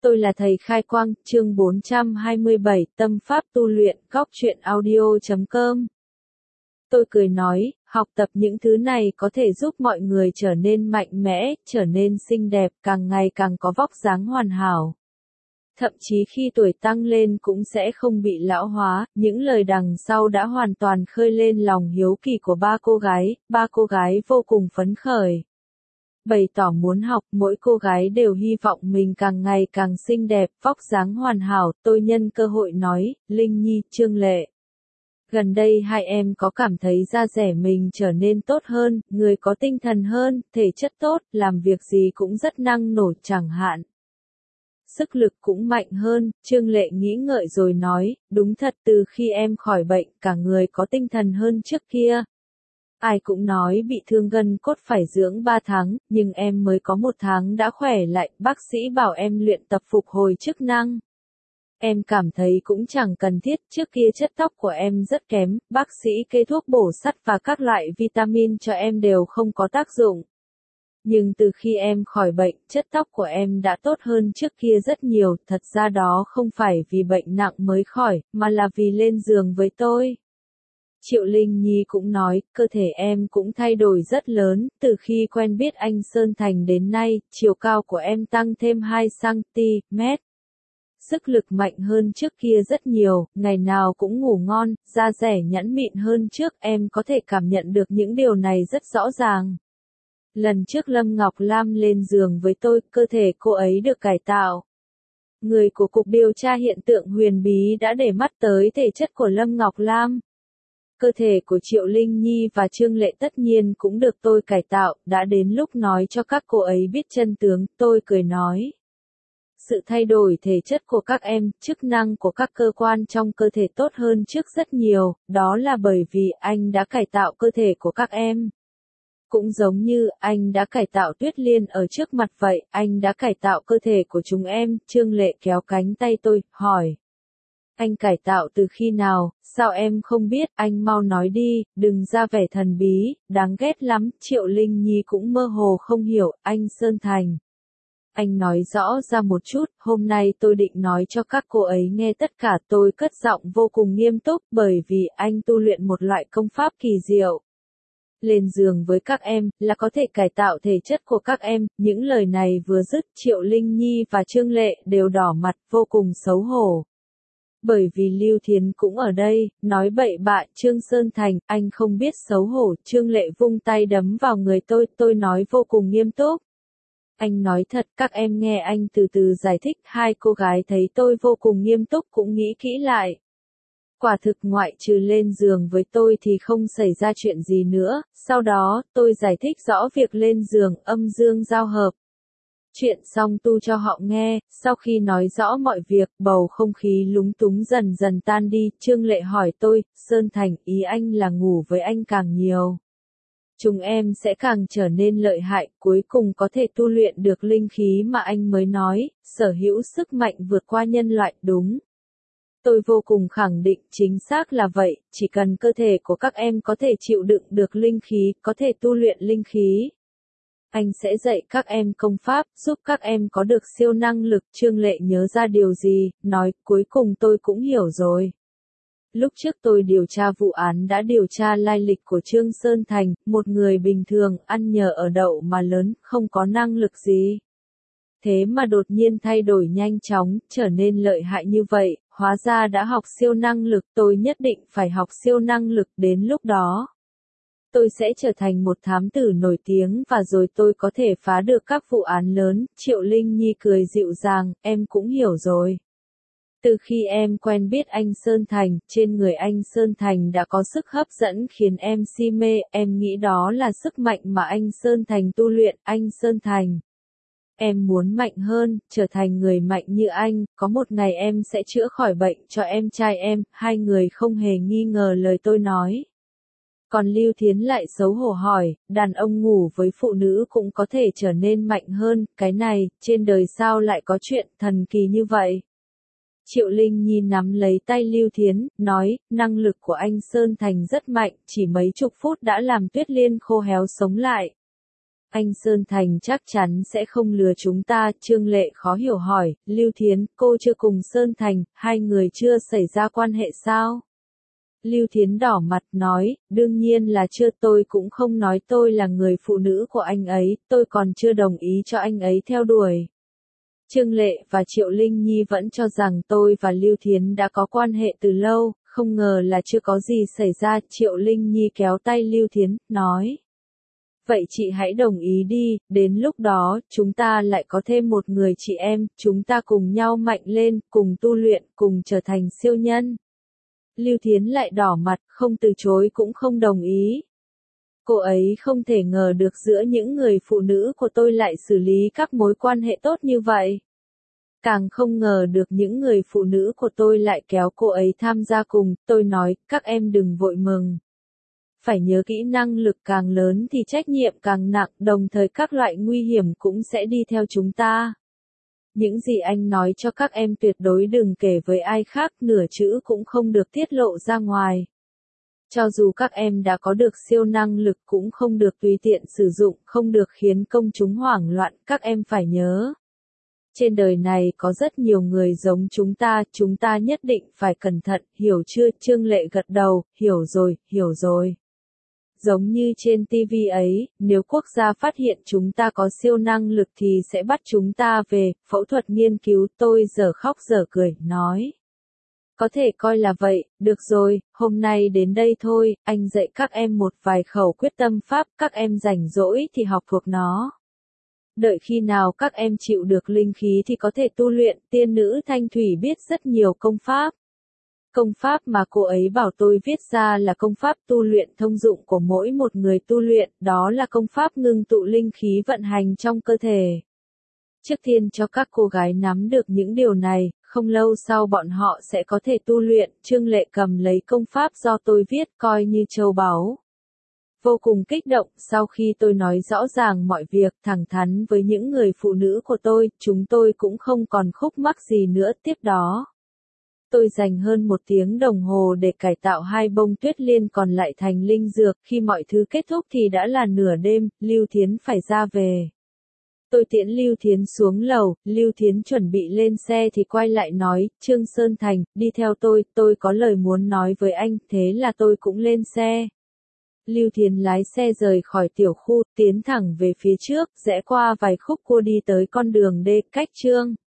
Tôi là thầy Khai Quang, chương 427, tâm pháp tu luyện, góc truyện audio.com. Tôi cười nói, học tập những thứ này có thể giúp mọi người trở nên mạnh mẽ, trở nên xinh đẹp, càng ngày càng có vóc dáng hoàn hảo. Thậm chí khi tuổi tăng lên cũng sẽ không bị lão hóa, những lời đằng sau đã hoàn toàn khơi lên lòng hiếu kỳ của ba cô gái vô cùng phấn khởi. Bày tỏ muốn học, mỗi cô gái đều hy vọng mình càng ngày càng xinh đẹp, vóc dáng hoàn hảo. Tôi nhân cơ hội nói, Linh Nhi, Trương Lệ. Gần đây hai em có cảm thấy da dẻ mình trở nên tốt hơn, người có tinh thần hơn, thể chất tốt, làm việc gì cũng rất năng nổ chẳng hạn. Sức lực cũng mạnh hơn, Trương Lệ nghĩ ngợi rồi nói, đúng thật từ khi em khỏi bệnh, cả người có tinh thần hơn trước kia. Ai cũng nói bị thương gân cốt phải dưỡng 3 tháng, nhưng em mới có 1 tháng đã khỏe lại, bác sĩ bảo em luyện tập phục hồi chức năng. Em cảm thấy cũng chẳng cần thiết, trước kia chất tóc của em rất kém, bác sĩ kê thuốc bổ sắt và các loại vitamin cho em đều không có tác dụng. Nhưng từ khi em khỏi bệnh, chất tóc của em đã tốt hơn trước kia rất nhiều, thật ra đó không phải vì bệnh nặng mới khỏi, mà là vì lên giường với tôi. Triệu Linh Nhi cũng nói, cơ thể em cũng thay đổi rất lớn, từ khi quen biết anh Sơn Thành đến nay, chiều cao của em tăng thêm 2cm. Sức lực mạnh hơn trước kia rất nhiều, ngày nào cũng ngủ ngon, da dẻ nhẵn mịn hơn trước, em có thể cảm nhận được những điều này rất rõ ràng. Lần trước Lâm Ngọc Lam lên giường với tôi, cơ thể cô ấy được cải tạo. Người của Cục Điều tra Hiện tượng Huyền Bí đã để mắt tới thể chất của Lâm Ngọc Lam. Cơ thể của Triệu Linh Nhi và Trương Lệ tất nhiên cũng được tôi cải tạo, đã đến lúc nói cho các cô ấy biết chân tướng, tôi cười nói. Sự thay đổi thể chất của các em, chức năng của các cơ quan trong cơ thể tốt hơn trước rất nhiều, đó là bởi vì anh đã cải tạo cơ thể của các em. Cũng giống như anh đã cải tạo Tuyết Liên ở trước mặt vậy, anh đã cải tạo cơ thể của chúng em, Trương Lệ kéo cánh tay tôi, hỏi. Anh cải tạo từ khi nào, sao em không biết, anh mau nói đi, đừng ra vẻ thần bí, đáng ghét lắm, Triệu Linh Nhi cũng mơ hồ không hiểu, anh Sơn Thành. Anh nói rõ ra một chút, hôm nay tôi định nói cho các cô ấy nghe tất cả, tôi cất giọng vô cùng nghiêm túc, bởi vì anh tu luyện một loại công pháp kỳ diệu. Lên giường với các em, là có thể cải tạo thể chất của các em, những lời này vừa dứt, Triệu Linh Nhi và Trương Lệ đều đỏ mặt, vô cùng xấu hổ. Bởi vì Lưu Thiến cũng ở đây, nói bậy bạ, Trương Sơn Thành, anh không biết xấu hổ, Trương Lệ vung tay đấm vào người tôi nói vô cùng nghiêm túc. Anh nói thật, các em nghe anh từ từ giải thích, hai cô gái thấy tôi vô cùng nghiêm túc cũng nghĩ kỹ lại. Quả thực ngoại trừ lên giường với tôi thì không xảy ra chuyện gì nữa, sau đó, tôi giải thích rõ việc lên giường, âm dương giao hợp. Chuyện xong tu cho họ nghe, sau khi nói rõ mọi việc, bầu không khí lúng túng dần dần tan đi, Trương Lệ hỏi tôi, Sơn Thành, ý anh là ngủ với anh càng nhiều. Chúng em sẽ càng trở nên lợi hại, cuối cùng có thể tu luyện được linh khí mà anh mới nói, sở hữu sức mạnh vượt qua nhân loại, đúng. Tôi vô cùng khẳng định chính xác là vậy, chỉ cần cơ thể của các em có thể chịu đựng được linh khí, có thể tu luyện linh khí. Anh sẽ dạy các em công pháp, giúp các em có được siêu năng lực. Trương Lệ nhớ ra điều gì, nói, cuối cùng tôi cũng hiểu rồi. Lúc trước tôi điều tra vụ án đã điều tra lai lịch của Trương Sơn Thành, một người bình thường, ăn nhờ ở đậu mà lớn, không có năng lực gì. Thế mà đột nhiên thay đổi nhanh chóng, trở nên lợi hại như vậy, hóa ra đã học siêu năng lực, tôi nhất định phải học siêu năng lực đến lúc đó. Tôi sẽ trở thành một thám tử nổi tiếng và rồi tôi có thể phá được các vụ án lớn, Triệu Linh Nhi cười dịu dàng, em cũng hiểu rồi. Từ khi em quen biết anh Sơn Thành, trên người anh Sơn Thành đã có sức hấp dẫn khiến em si mê, em nghĩ đó là sức mạnh mà anh Sơn Thành tu luyện, anh Sơn Thành. Em muốn mạnh hơn, trở thành người mạnh như anh, có một ngày em sẽ chữa khỏi bệnh cho em trai em, hai người không hề nghi ngờ lời tôi nói. Còn Lưu Thiến lại xấu hổ hỏi, đàn ông ngủ với phụ nữ cũng có thể trở nên mạnh hơn, cái này, trên đời sao lại có chuyện thần kỳ như vậy? Triệu Linh Nhi nắm lấy tay Lưu Thiến, nói, năng lực của anh Sơn Thành rất mạnh, chỉ mấy chục phút đã làm Tuyết Liên khô héo sống lại. anh Sơn Thành chắc chắn sẽ không lừa chúng ta. Trương Lệ khó hiểu hỏi, Lưu Thiến, cô chưa cùng Sơn Thành, hai người chưa xảy ra quan hệ sao? Lưu Thiến đỏ mặt nói, đương nhiên là chưa, tôi cũng không nói tôi là người phụ nữ của anh ấy, tôi còn chưa đồng ý cho anh ấy theo đuổi. Trương Lệ và Triệu Linh Nhi vẫn cho rằng tôi và Lưu Thiến đã có quan hệ từ lâu, không ngờ là chưa có gì xảy ra. Triệu Linh Nhi kéo tay Lưu Thiến, nói. Vậy chị hãy đồng ý đi, đến lúc đó, chúng ta lại có thêm một người chị em, chúng ta cùng nhau mạnh lên, cùng tu luyện, cùng trở thành siêu nhân. Lưu Thiến lại đỏ mặt, không từ chối cũng không đồng ý. Cô ấy không thể ngờ được giữa những người phụ nữ của tôi lại xử lý các mối quan hệ tốt như vậy. Càng không ngờ được những người phụ nữ của tôi lại kéo cô ấy tham gia cùng. Tôi nói, các em đừng vội mừng. Phải nhớ kỹ, năng lực càng lớn thì trách nhiệm càng nặng, đồng thời các loại nguy hiểm cũng sẽ đi theo chúng ta. Những gì anh nói cho các em tuyệt đối đừng kể với ai khác, nửa chữ cũng không được tiết lộ ra ngoài. Cho dù các em đã có được siêu năng lực cũng không được tùy tiện sử dụng, không được khiến công chúng hoảng loạn, các em phải nhớ. Trên đời này có rất nhiều người giống chúng ta nhất định phải cẩn thận, hiểu chưa? Trương Lệ gật đầu, hiểu rồi. Giống như trên TV ấy, nếu quốc gia phát hiện chúng ta có siêu năng lực thì sẽ bắt chúng ta về, phẫu thuật nghiên cứu. Tôi dở khóc dở cười, nói. Có thể coi là vậy, được rồi, hôm nay đến đây thôi, anh dạy các em một vài khẩu quyết tâm pháp, các em rảnh rỗi thì học thuộc nó. Đợi khi nào các em chịu được linh khí thì có thể tu luyện. Tiên nữ Thanh Thủy biết rất nhiều công pháp. Công pháp mà cô ấy bảo tôi viết ra là công pháp tu luyện thông dụng của mỗi một người tu luyện, đó là công pháp ngưng tụ linh khí vận hành trong cơ thể. Trước tiên cho các cô gái nắm được những điều này, không lâu sau bọn họ sẽ có thể tu luyện. Trương Lệ cầm lấy công pháp do tôi viết coi như châu báu. Vô cùng kích động, sau khi tôi nói rõ ràng mọi việc thẳng thắn với những người phụ nữ của tôi, chúng tôi cũng không còn khúc mắc gì nữa. Tiếp đó, tôi dành hơn 1 tiếng đồng hồ để cải tạo 2 bông tuyết liên còn lại thành linh dược. Khi mọi thứ kết thúc thì đã là nửa đêm, Lưu Thiến phải ra về. Tôi tiễn Lưu Thiến xuống lầu, Lưu Thiến chuẩn bị lên xe thì quay lại nói, Trương Sơn Thành, đi theo tôi có lời muốn nói với anh, thế là tôi cũng lên xe. Lưu Thiến lái xe rời khỏi tiểu khu, tiến thẳng về phía trước, rẽ qua vài khúc cua đi tới con đường D, cách Trương